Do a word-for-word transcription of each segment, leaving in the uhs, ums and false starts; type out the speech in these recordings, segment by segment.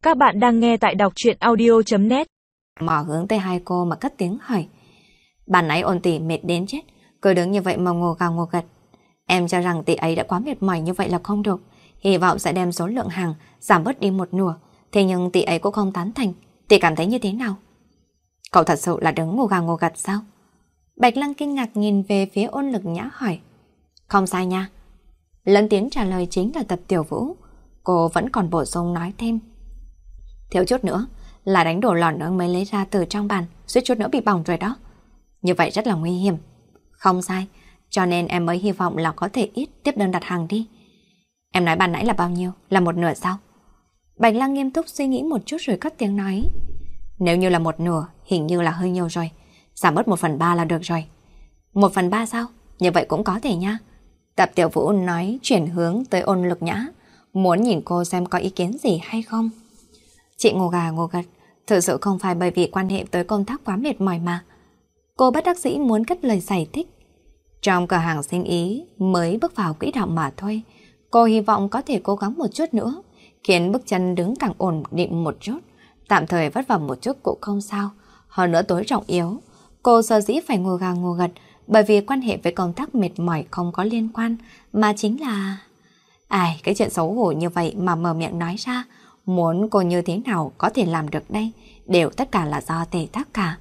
Các bạn đang nghe tại đọc truyện audio.net. Mỏ hướng tới hai cô mà cất tiếng hỏi. Bạn ấy Ôn tỷ mệt đến chết, cứ đứng như vậy mà ngô gào ngô gật. Em cho rằng tỷ ấy đã quá mệt mỏi như vậy là không được, hy vọng sẽ đem số lượng hàng giảm bớt đi một nửa. Thế nhưng tỷ ấy cũng không tán thành. Tỷ cảm thấy như thế nào? Cậu thật sự là đứng ngô gào ngô gật sao? Bạch Lăng kinh ngạc nhìn về phía Ôn Lực Nhã hỏi. Không sai nha. Lớn tiếng trả lời chính là Tập Tiểu Vũ. Cô vẫn còn bổ sung nói thêm. Thiếu chút nữa là đánh đổ lò nướng mới lấy ra từ trong bàn, suýt chút nữa bị bỏng rồi đó. Như vậy rất là nguy hiểm. Không sai, cho nên em mới hy vọng là có thể ít tiếp đơn đặt hàng đi. Em nói ban nãy là bao nhiêu? Là một nửa sao? Bạch Lăng nghiêm túc suy nghĩ một chút rồi cất tiếng nói. Nếu như là một nửa, hình như là hơi nhiều rồi. Giảm bớt một phần ba là được rồi. Một phần ba sao? Như vậy cũng có thể nha. Tập Tiểu Vũ nói chuyển hướng tới Ôn Lực Nhã, muốn nhìn cô xem có ý kiến gì hay không. Chị ngô gà ngô gật, thực sự không phải bởi vì quan hệ tới công tác quá mệt mỏi mà. Cô bất đắc dĩ muốn cất lời giải thích. Trong cửa hàng sinh ý mới bước vào quỹ đạo mà thôi. Cô hy vọng có thể cố gắng một chút nữa, khiến bước chân đứng càng ổn định một chút. Tạm thời vất vả một chút cũng không sao. Hơn nữa tối trọng yếu, cô sở dĩ phải ngô gà ngô gật bởi vì quan hệ với công tác mệt mỏi không có liên quan, mà chính là... Ai, cái chuyện xấu hổ như vậy mà mở miệng nói ra, muốn cô như thế nào có thể làm được đây, đều tất cả là do Tề Tác cả.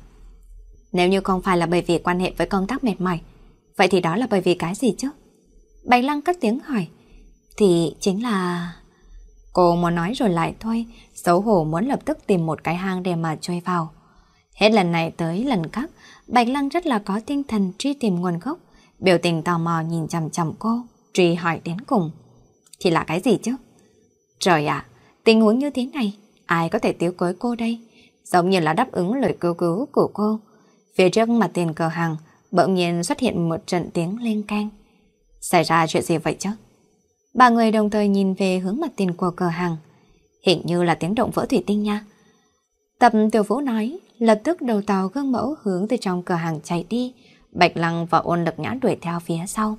Nếu như không phải là bởi vì quan hệ với công tác mệt mỏi, vậy thì đó là bởi vì cái gì chứ? Bạch Lăng cất tiếng hỏi. Thì chính là... Cô muốn nói rồi lại thôi, xấu hổ muốn lập tức tìm một cái hang để mà chui vào. Hết lần này tới lần khác, Bạch Lăng rất là có tinh thần truy tìm nguồn gốc, biểu tình tò mò nhìn chằm chằm cô, truy hỏi đến cùng. Thì là cái gì chứ? Trời ạ, tình huống như thế này, ai có thể cứu cưới cô đây? Giống như là đáp ứng lời kêu cứu của cô. Phía trước mặt tiền cửa hàng, bỗng nhiên xuất hiện một trận tiếng lên keng. Xảy ra chuyện gì vậy chứ? Ba người đồng thời nhìn về hướng mặt tiền của cửa hàng. Hình như là tiếng động vỡ thủy tinh nha. Tập Tiểu Vũ nói, lập tức đầu tàu gương mẫu hướng từ trong cửa hàng chạy đi. Bạch Lăng và Ôn Lực Nhã đuổi theo phía sau.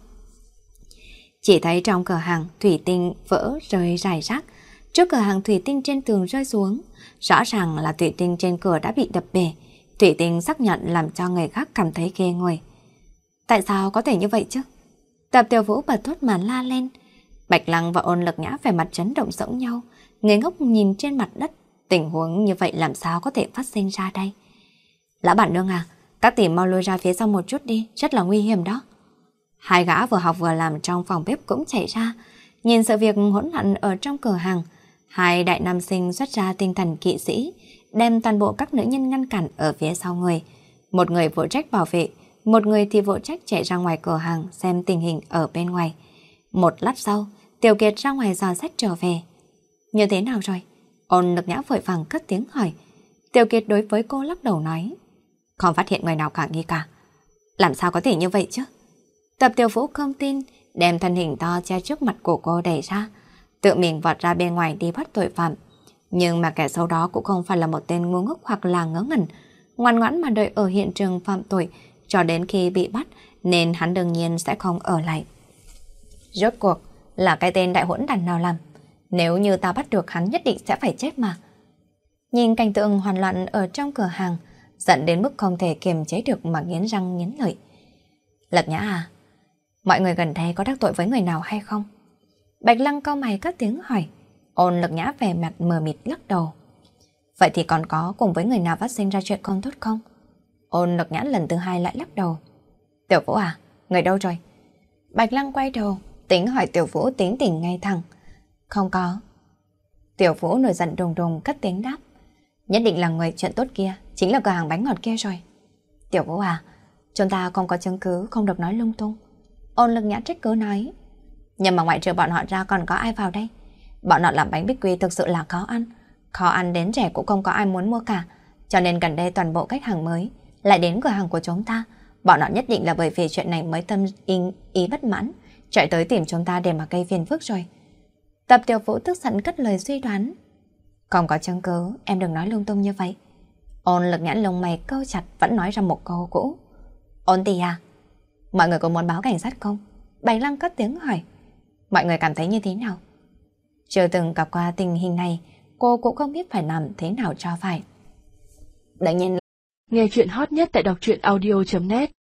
Chỉ thấy trong cửa hàng thủy tinh vỡ rơi rải rác. Trước cửa hàng thủy tinh trên tường rơi xuống. Rõ ràng là thủy tinh trên cửa đã bị đập bể. Thủy tinh xác nhận làm cho người khác cảm thấy ghê người. Tại sao có thể như vậy chứ? Tập Tiểu Vũ bật thốt mà la lên. Bạch Lăng và Ôn Lực Nhã về mặt chấn động giống nhau. Người ngốc nhìn trên mặt đất. Tình huống như vậy làm sao có thể phát sinh ra đây? Lão bản nương à, các tỷ mau lôi ra phía sau một chút đi, rất là nguy hiểm đó. Hai gã vừa học vừa làm trong phòng bếp cũng chạy ra, nhìn sự việc hỗn loạn ở trong cửa hàng. Hai đại nam sinh xuất ra tinh thần kỵ sĩ, đem toàn bộ các nữ nhân ngăn cản ở phía sau người. Một người phụ trách bảo vệ, một người thì phụ trách chạy ra ngoài cửa hàng xem tình hình ở bên ngoài. Một lát sau, Tiểu Kiệt ra ngoài dò sách trở về. Như thế nào rồi? Ôn Lực Nhã vội vàng cất tiếng hỏi. Tiểu Kiệt đối với cô lắc đầu nói. Không phát hiện người nào cả nghi cả. Làm sao có thể như vậy chứ? Tập Tiểu Vũ không tin, đem thân hình to che trước mặt của cô đẩy ra, tự mình vọt ra bên ngoài đi bắt tội phạm. Nhưng mà kẻ xấu đó cũng không phải là một tên ngu ngốc hoặc là ngớ ngẩn, ngoan ngoãn mà đợi ở hiện trường phạm tội cho đến khi bị bắt, nên hắn đương nhiên sẽ không ở lại. Rốt cuộc là cái tên đại hỗn đàn nào làm? Nếu như ta bắt được hắn nhất định sẽ phải chết mà. Nhìn cảnh tượng hoàn loạn ở trong cửa hàng, giận đến mức không thể kiềm chế được mà nghiến răng nghiến lợi. Lực Nhã à, mọi người gần đây có đắc tội với người nào hay không? Bạch Lăng cau mày cất tiếng hỏi. Ôn Lực Nhã vẻ mặt mờ mịt lắc đầu. Vậy thì còn có cùng với người nào phát sinh ra chuyện không tốt không? Ôn Lực Nhã lần thứ hai lại lắc đầu. Tiểu Vũ à, người đâu rồi? Bạch Lăng quay đầu, tính hỏi Tiểu Vũ tính tình ngay thẳng. Không có. Tiểu Vũ nổi giận đùng đùng cất tiếng đáp. Nhất định là người chuyện tốt kia, chính là cửa hàng bánh ngọt kia rồi. Tiểu Vũ à, chúng ta không có chứng cứ, không được nói lung tung. Ôn Lực Nhã trách cứ nói. Nhưng mà ngoại trừ bọn họ ra còn có ai vào đây? Bọn họ làm bánh bích quy thực sự là khó ăn. Khó ăn đến trẻ cũng không có ai muốn mua cả. Cho nên gần đây toàn bộ khách hàng mới lại đến cửa hàng của chúng ta. Bọn họ nhất định là bởi vì chuyện này mới tâm ý, ý bất mãn, chạy tới tìm chúng ta để mà gây phiền phức rồi. Tập Tiểu Vũ tức giận cất lời suy đoán. Không có chứng cứ, em đừng nói lung tung như vậy. Ôn Lực Nhã lông mày câu chặt vẫn nói ra một câu cũ. Ôn tỷ à, mọi người có muốn báo cảnh sát không? Bạch Lăng cất tiếng hỏi. Mọi người cảm thấy như thế nào? Chưa từng gặp qua tình hình này, cô cũng không biết phải làm thế nào cho phải. Đương nhiên, nghe chuyện hot nhất tại đọc truyện audio chấm net.